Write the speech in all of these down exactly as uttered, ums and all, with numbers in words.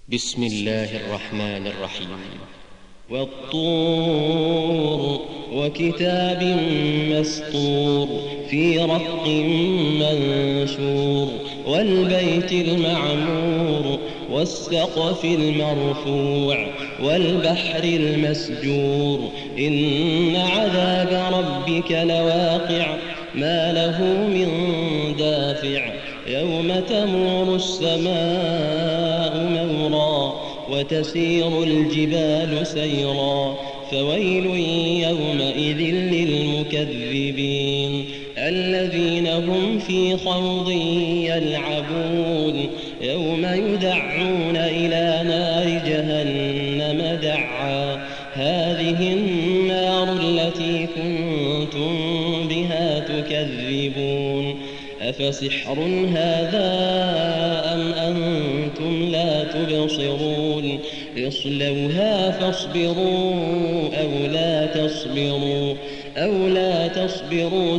بسم الله الرحمن الرحيم. والطور وكتاب مسطور في رق منشور والبيت المعمور والسقف المرفوع والبحر المسجور إن عذاب ربك لواقع ما له من دافع يوم تمور السماء مورا وتسير الجبال سيرا فويل يومئذ للمكذبين الذين هم في خوض يلعبون يوم يدعون إلى نار جهنم دعا هذه النار التي كنتم بها تكذبون أفسحر هذا أم أنتم لا تبصرون اصلوها فاصبروا أو لا تصبروا أو لا تصبروا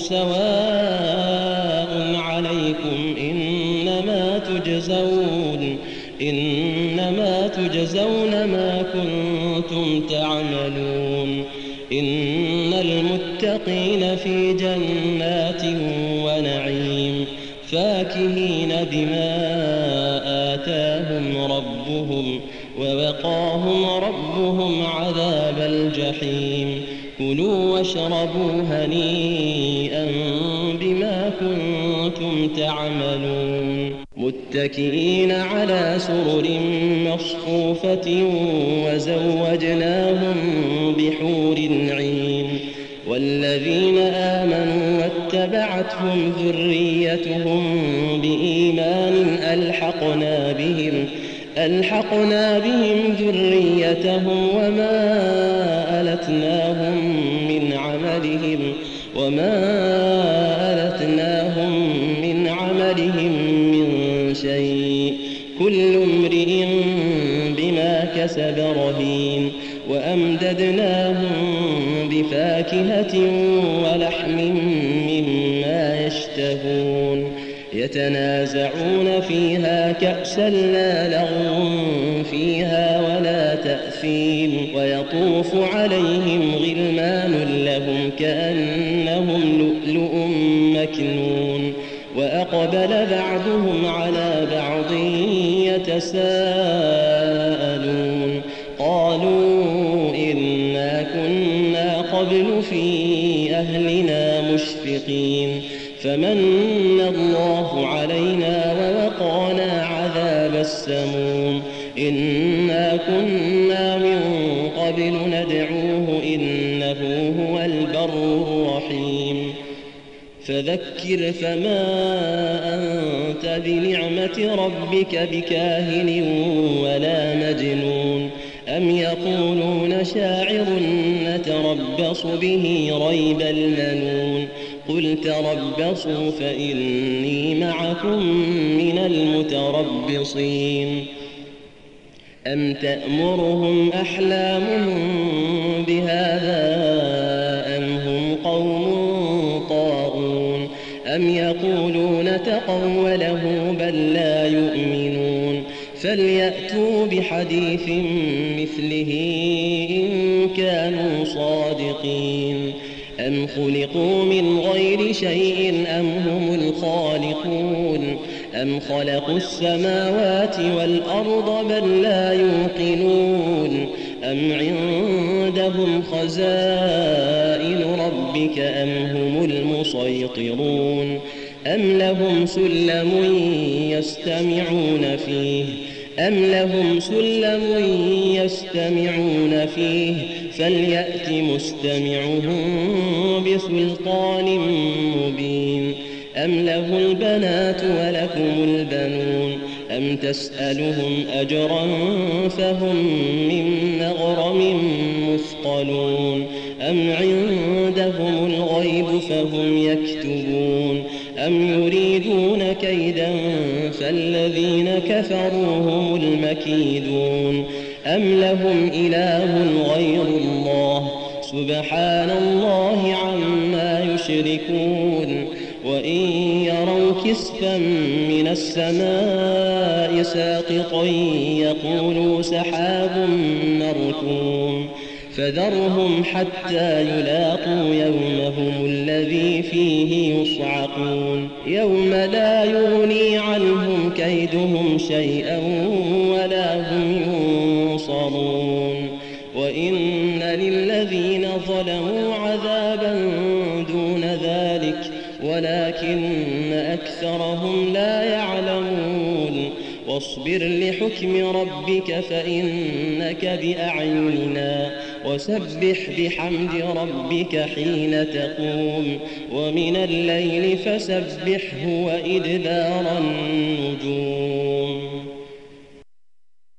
سواء عليكم إنما تجزون إنما تجزون ما كنتم تعملون إن المتقين في جنات ونعيم فاكهين بما آتاهم ربهم ووقاهم ربهم عذاب الجحيم كلوا واشربوا هنيئا بما كنتم تعملون متكئين على سرر مصفوفة وزوجناهم بحور عين والذين آمنوا واتبعتهم ذريتهم بإيمان ألحقنا بهم ألحقنا بهم ذريتهم وما ألتناهم من عملهم وما ألتناهم من عملهم من شيء كل امرئ بما كسب رهين وأمددناهم بفاكهة ولحم مما يشتهون يتنازعون فيها كأسا لا لغو فيها ولا تأثيم ويطوف عليهم غلمان لهم كأنهم لؤلؤ مكنون وأقبل بعضهم على بعض يتساءلون قالوا إنا كنا قبل في أهلنا مشفقين فمن الله علينا ووقانا عذاب السموم إنا كنا من قبل ندعوه إنه هو البر الرحيم فذكر فما أنت بنعمة ربك بكاهن ولا مجنون أم يقولون شاعر نتربص به ريب المنون قل تربصوا فإني معكم من المتربصين أم تأمرهم أحلامهم بهذا أم هم قوم طاغون أم يقولون تقوله بل لا يؤمنون فليأتوا بحديث مثله إن كانوا صادقين أم خلقوا من غير شيء أم هم الخالقون أم خلقوا السماوات والأرض بل لا يوقنون أم عندهم خزائن ربك أم هم المسيطرون أم لهم سلم يستمعون فيه أم لهم سلم يستمعون فيه فليأت مستمعهم بسلطان مبين أم له البنات ولكم البنون أم تسألهم أجرا فهم من مغرم مثقلون أم عندهم الغيب فهم يكتبون أم يريدون كيدا فالذين كفروا هم المكيدون أم لهم إله غير الله سبحان الله عما يشركون وإن يروا كسفا من السماء ساقطا يقولوا سحاب مركوم فذرهم حتى يلاقوا يومهم الذي فيه يصعقون يوم لا يغني عنهم كيدهم شيئا ولا هم ينصرون وإن للذين ظلموا عذابا دون ذلك ولكن أكثرهم لا يعلمون واصبر لحكم ربك فإنك بأعيننا وسبح بحمد ربك حين تقوم ومن الليل فسبحه وإدبار النجوم